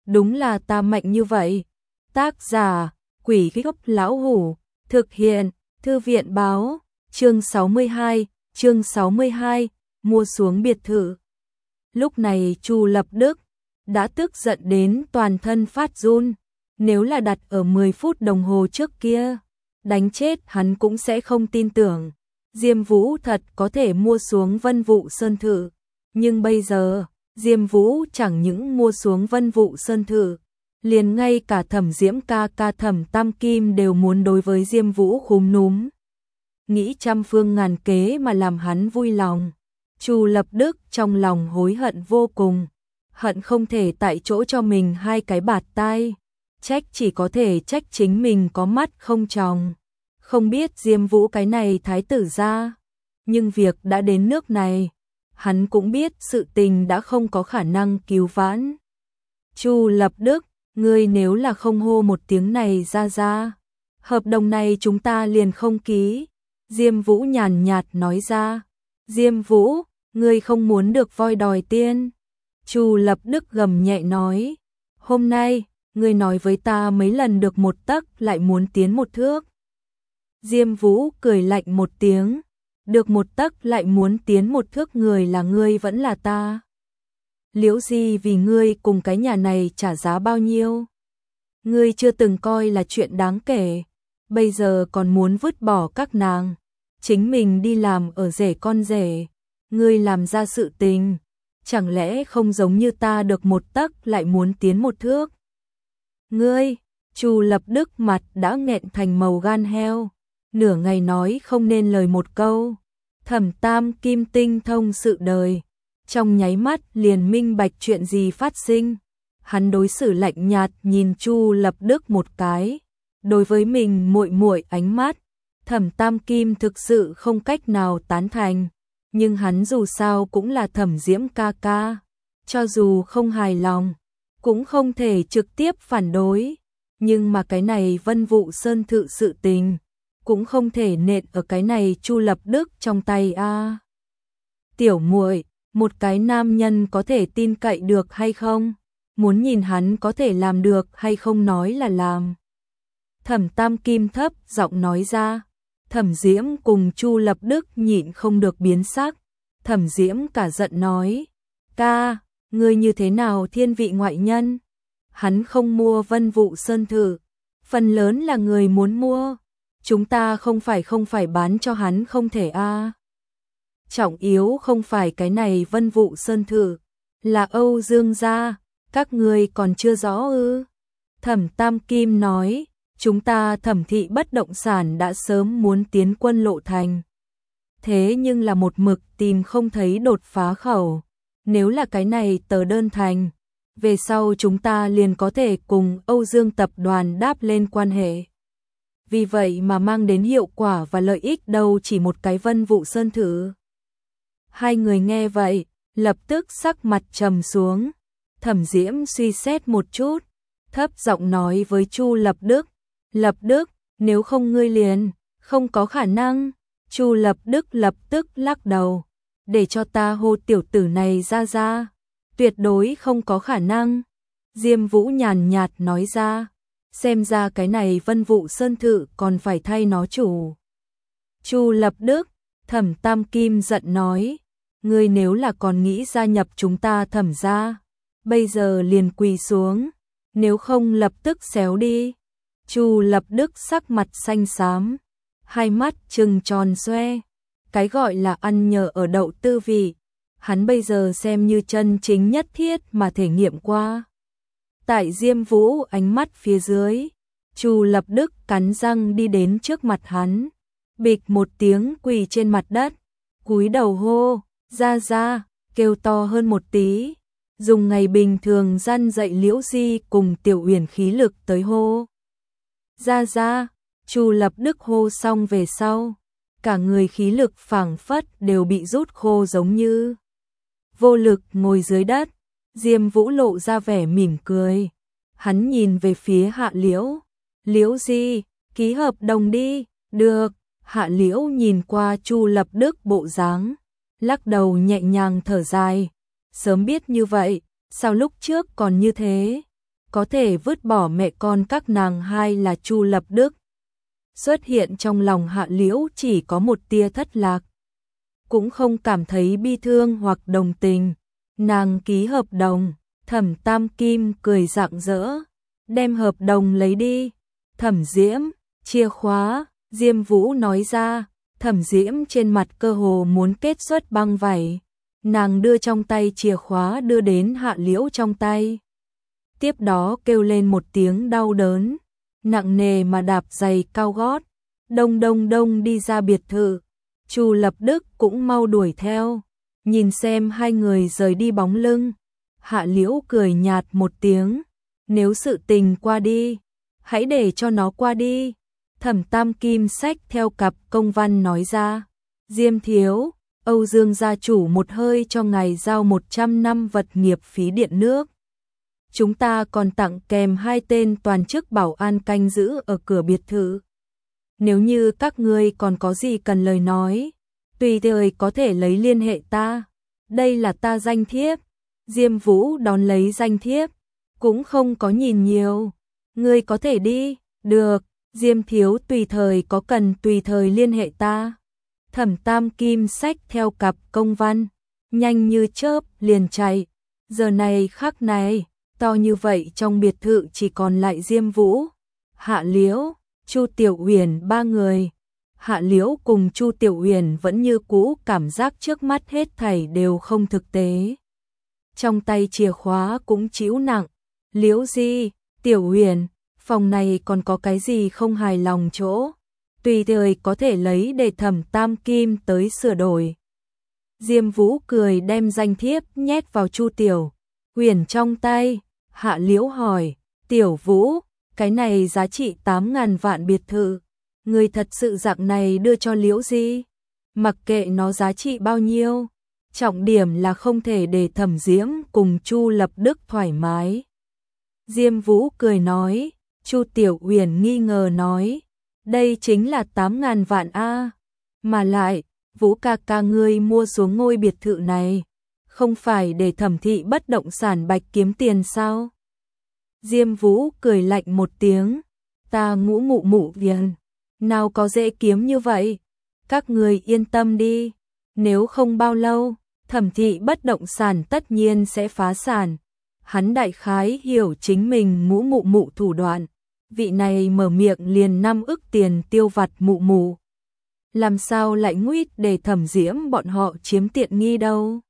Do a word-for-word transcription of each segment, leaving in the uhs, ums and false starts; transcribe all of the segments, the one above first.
đúng là ta mạnh như vậy. Tác giả, Quỷ Gốc Lão Hủ, thực hiện, Thư viện Báo, chương sáu mươi hai, chương sáu mươi hai, mua xuống biệt thự. Lúc này Chu Lập Đức đã tức giận đến toàn thân phát run, nếu là đặt ở mười phút đồng hồ trước kia, đánh chết hắn cũng sẽ không tin tưởng. Diêm Vũ thật có thể mua xuống Vân Vũ Sơn Thự, nhưng bây giờ, Diêm Vũ chẳng những mua xuống Vân Vũ Sơn Thự, liền ngay cả Thẩm Diễm ca ca Thẩm Tam Kim đều muốn đối với Diêm Vũ khúm núm. Nghĩ trăm phương ngàn kế mà làm hắn vui lòng. Chu Lập Đức trong lòng hối hận vô cùng, hận không thể tại chỗ cho mình hai cái bạt tai, trách chỉ có thể trách chính mình có mắt không tròng, không biết Diêm Vũ cái này thái tử gia, nhưng việc đã đến nước này, hắn cũng biết sự tình đã không có khả năng cứu vãn. Chu Lập Đức, ngươi nếu là không hô một tiếng này ra ra, hợp đồng này chúng ta liền không ký. Diêm Vũ nhàn nhạt nói ra. Diêm Vũ, ngươi không muốn được voi đòi tiên. Chu Lập Đức gầm nhẹ nói. Hôm nay, ngươi nói với ta mấy lần được một tấc lại muốn tiến một thước. Diêm Vũ cười lạnh một tiếng. Được một tấc lại muốn tiến một thước, người là ngươi vẫn là ta. Liễu Di vì ngươi cùng cái nhà này trả giá bao nhiêu? Ngươi chưa từng coi là chuyện đáng kể, bây giờ còn muốn vứt bỏ các nàng, chính mình đi làm ở rể con rể, ngươi làm ra sự tình, chẳng lẽ không giống như ta được một tấc lại muốn tiến một thước? Ngươi, Chu Lập Đức mặt đã nghẹn thành màu gan heo, nửa ngày nói không nên lời một câu. Thẩm Tam Kim tinh thông sự đời, trong nháy mắt liền minh bạch chuyện gì phát sinh. Hắn đối xử lạnh nhạt nhìn Chu Lập Đức một cái, đối với mình muội muội ánh mắt, Thẩm Tam Kim thực sự không cách nào tán thành, nhưng hắn dù sao cũng là Thẩm Diễm ca ca, cho dù không hài lòng, cũng không thể trực tiếp phản đối, nhưng mà cái này Vân Vũ Sơn Thự sự tình, cũng không thể nện ở cái này Chu Lập Đức trong tay a. À. Tiểu muội, một cái nam nhân có thể tin cậy được hay không? Muốn nhìn hắn có thể làm được hay không nói là làm. Thẩm Tam Kim thấp giọng nói ra. Thẩm Diễm cùng Chu Lập Đức nhịn không được biến sắc. Thẩm Diễm cả giận nói. Ca, ngươi như thế nào thiên vị ngoại nhân? Hắn không mua Vân Vũ Sơn Thự, phần lớn là người muốn mua. Chúng ta không phải không phải bán cho hắn không thể a. À. Trọng yếu không phải cái này Vân Vũ Sơn Thự, là Âu Dương gia. Các ngươi còn chưa rõ ư? Thẩm Tam Kim nói, chúng ta Thẩm thị bất động sản đã sớm muốn tiến quân lộ thành. Thế nhưng là một mực tìm không thấy đột phá khẩu. Nếu là cái này tờ đơn thành, về sau chúng ta liền có thể cùng Âu Dương tập đoàn đáp lên quan hệ. Vì vậy mà mang đến hiệu quả và lợi ích đâu chỉ một cái Vân Vũ Sơn Thự. Hai người nghe vậy, lập tức sắc mặt trầm xuống. Thẩm Diễm suy xét một chút, thấp giọng nói với Chu Lập Đức. Lập Đức, nếu không ngươi liền, không có khả năng. Chu Lập Đức lập tức lắc đầu. Để cho ta hô tiểu tử này ra ra. Tuyệt đối không có khả năng. Diêm Vũ nhàn nhạt nói ra. Xem ra cái này Vân Vũ Sơn Thự còn phải thay nó chủ. Chu Lập Đức, Thẩm Tam Kim giận nói. Ngươi nếu là còn nghĩ gia nhập chúng ta Thẩm gia, bây giờ liền quỳ xuống, nếu không lập tức xéo đi. Chu Lập Đức sắc mặt xanh xám, hai mắt trừng tròn xoe, cái gọi là ăn nhờ ở đậu tư vị, hắn bây giờ xem như chân chính nhất thiết mà thể nghiệm qua. Tại Diêm Vũ ánh mắt phía dưới, Chu Lập Đức cắn răng đi đến trước mặt hắn, bịch một tiếng quỳ trên mặt đất, cúi đầu hô, ra ra, kêu to hơn một tí. Dùng ngày bình thường răn dạy Liễu Di cùng Tiểu Uyển khí lực tới hô. Ra ra, Chu Lập Đức hô xong về sau, cả người khí lực phảng phất đều bị rút khô giống như vô lực ngồi dưới đất. Diêm Vũ lộ ra vẻ mỉm cười, hắn nhìn về phía Hạ Liễu. Liễu Di, ký hợp đồng đi. Được. Hạ Liễu nhìn qua Chu Lập Đức bộ dáng, lắc đầu nhẹ nhàng thở dài. Sớm biết như vậy, sao lúc trước còn như thế? có thể vứt bỏ mẹ con các nàng hai là Chu Lập Đức. Xuất hiện trong lòng Hạ Liễu chỉ có một tia thất lạc, cũng không cảm thấy bi thương hoặc đồng tình. Nàng ký hợp đồng, Thẩm Tam Kim cười rạng rỡ, đem hợp đồng lấy đi. Thẩm Diễm, chìa khóa, Diêm Vũ nói ra. Thẩm Diễm trên mặt cơ hồ muốn kết xuất băng vảy. Nàng đưa trong tay chìa khóa đưa đến Hạ Liễu trong tay. Tiếp đó kêu lên một tiếng đau đớn, nặng nề mà đạp giày cao gót, đông đông đông đi ra biệt thự. Chu Lập Đức cũng mau đuổi theo, nhìn xem hai người rời đi bóng lưng. Hạ Liễu cười nhạt một tiếng, nếu sự tình qua đi, hãy để cho nó qua đi. Thẩm Tam Kim xách theo cặp công văn nói ra, Diêm thiếu, Âu Dương gia chủ một hơi cho ngài giao một trăm năm vật nghiệp phí điện nước. Chúng ta còn tặng kèm hai tên toàn chức bảo an canh giữ ở cửa biệt thự. Nếu như các ngươi còn có gì cần lời nói, tùy thời có thể lấy liên hệ ta. Đây là ta danh thiếp. Diêm Vũ đón lấy danh thiếp, cũng không có nhìn nhiều. Ngươi có thể đi, được, Diêm thiếu tùy thời có cần tùy thời liên hệ ta. Thẩm Tam Kim xách theo cặp công văn, nhanh như chớp liền chạy. Giờ này khắc này, to như vậy trong biệt thự chỉ còn lại Diêm Vũ, Hạ Liễu, Chu Tiểu Uyển ba người. Hạ Liễu cùng Chu Tiểu Uyển vẫn như cũ cảm giác trước mắt hết thảy đều không thực tế. Trong tay chìa khóa cũng chịu nặng. Liễu Di, Tiểu Uyển, phòng này còn có cái gì không hài lòng chỗ, tùy thời có thể lấy để Thẩm Tam Kim tới sửa đổi. Diêm Vũ cười đem danh thiếp nhét vào Chu Tiểu Uyển trong tay. Hạ Liễu hỏi, Tiểu Vũ, cái này giá trị tám ngàn vạn biệt thự, người thật sự dạng này đưa cho Liễu Di? Mặc kệ nó giá trị bao nhiêu, trọng điểm là không thể để Thẩm Diễm cùng Chu Lập Đức thoải mái. Diêm Vũ cười nói. Chu Tiểu Uyển nghi ngờ nói, đây chính là tám ngàn vạn a, mà lại, Vũ ca ca ngươi mua xuống ngôi biệt thự này, không phải để Thẩm thị bất động sản Bạch kiếm tiền sao? Diêm Vũ cười lạnh một tiếng, ta ngũ mụ mụ viện, nào có dễ kiếm như vậy, các ngươi yên tâm đi, nếu không bao lâu, Thẩm thị bất động sản tất nhiên sẽ phá sản. Hắn đại khái hiểu chính mình ngũ mụ mụ thủ đoạn, vị này mở miệng liền năm ức tiền tiêu vặt mụ mụ. Làm sao lại nguýt để Thẩm Diễm bọn họ chiếm tiện nghi đâu.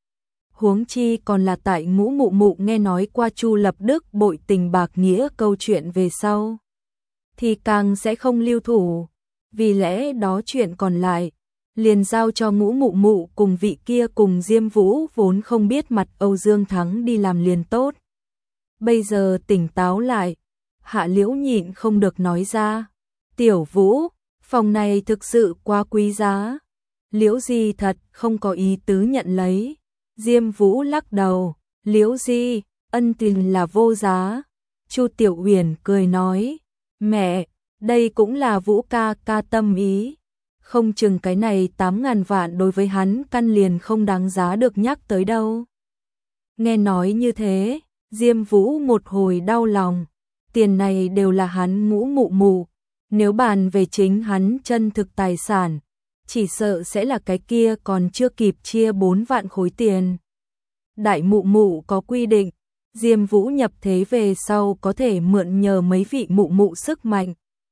Huống chi còn là tại ngũ mụ mụ nghe nói qua Chu Lập Đức bội tình bạc nghĩa câu chuyện về sau, thì càng sẽ không lưu thủ. Vì lẽ đó chuyện còn lại, liền giao cho ngũ mụ mụ cùng vị kia cùng Diêm Vũ vốn không biết mặt Âu Dương Thắng đi làm liền tốt. Bây giờ tỉnh táo lại, Hạ Liễu nhịn không được nói ra, Tiểu Vũ, phòng này thực sự quá quý giá. Liễu Di thật không có ý tứ nhận lấy. Diêm Vũ lắc đầu, Liễu Di, ân tình là vô giá. Chu Tiểu Uyển cười nói, mẹ, đây cũng là Vũ ca ca tâm ý. Không chừng cái này tám ngàn vạn đối với hắn căn liền không đáng giá được nhắc tới đâu. Nghe nói như thế, Diêm Vũ một hồi đau lòng. Tiền này đều là hắn ngũ mụ mụ, nếu bàn về chính hắn chân thực tài sản, chỉ sợ sẽ là cái kia còn chưa kịp chia bốn vạn khối tiền. Đại mụ mụ có quy định, Diêm Vũ nhập thế về sau có thể mượn nhờ mấy vị mụ mụ sức mạnh,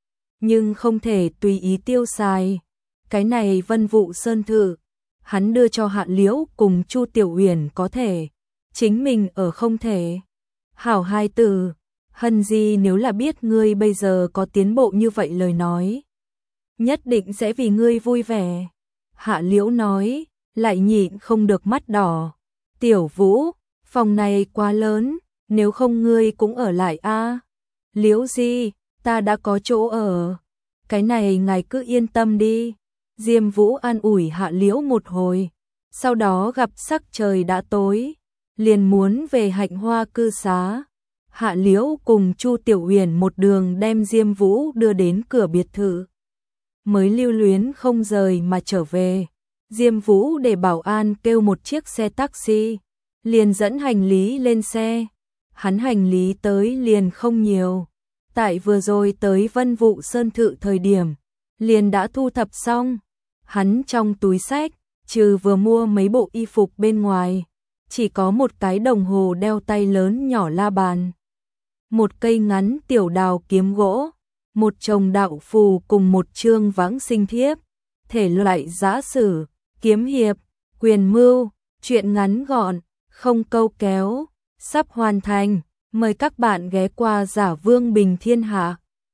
nhưng không thể tùy ý tiêu xài. Cái này Vân Vụ Sơn Thự, hắn đưa cho Hạ Liễu cùng Chu Tiểu Uyển có thể, chính mình ở không thể. Hảo hai từ, Hân Di nếu là biết ngươi bây giờ có tiến bộ như vậy lời nói, nhất định sẽ vì ngươi vui vẻ. Hạ Liễu nói, lại nhịn không được mắt đỏ. Tiểu Vũ, phòng này quá lớn, nếu không ngươi cũng ở lại a. Liễu Di, ta đã có chỗ ở, cái này ngài cứ yên tâm đi. Diêm Vũ an ủi Hạ Liễu một hồi, sau đó gặp sắc trời đã tối, liền muốn về Hạnh Hoa cư xá. Hạ Liễu cùng Chu Tiểu Uyển một đường đem Diêm Vũ đưa đến cửa biệt thự, mới lưu luyến không rời mà trở về. Diêm Vũ để bảo an kêu một chiếc xe taxi, liền dẫn hành lý lên xe. hắn hành lý tới liền không nhiều. Tại vừa rồi tới Vân Vụ Sơn Thự thời điểm, liền đã thu thập xong. Hắn trong túi xách, trừ vừa mua mấy bộ y phục bên ngoài, chỉ có một cái đồng hồ đeo tay lớn nhỏ la bàn, một cây ngắn tiểu đào kiếm gỗ, một chồng đạo phù cùng một chương vãng sinh thiếp, thể loại giã sử, kiếm hiệp, quyền mưu, truyện ngắn gọn, không câu kéo, sắp hoàn thành. Mời các bạn ghé qua Giả Vương Bình Thiên Hạ.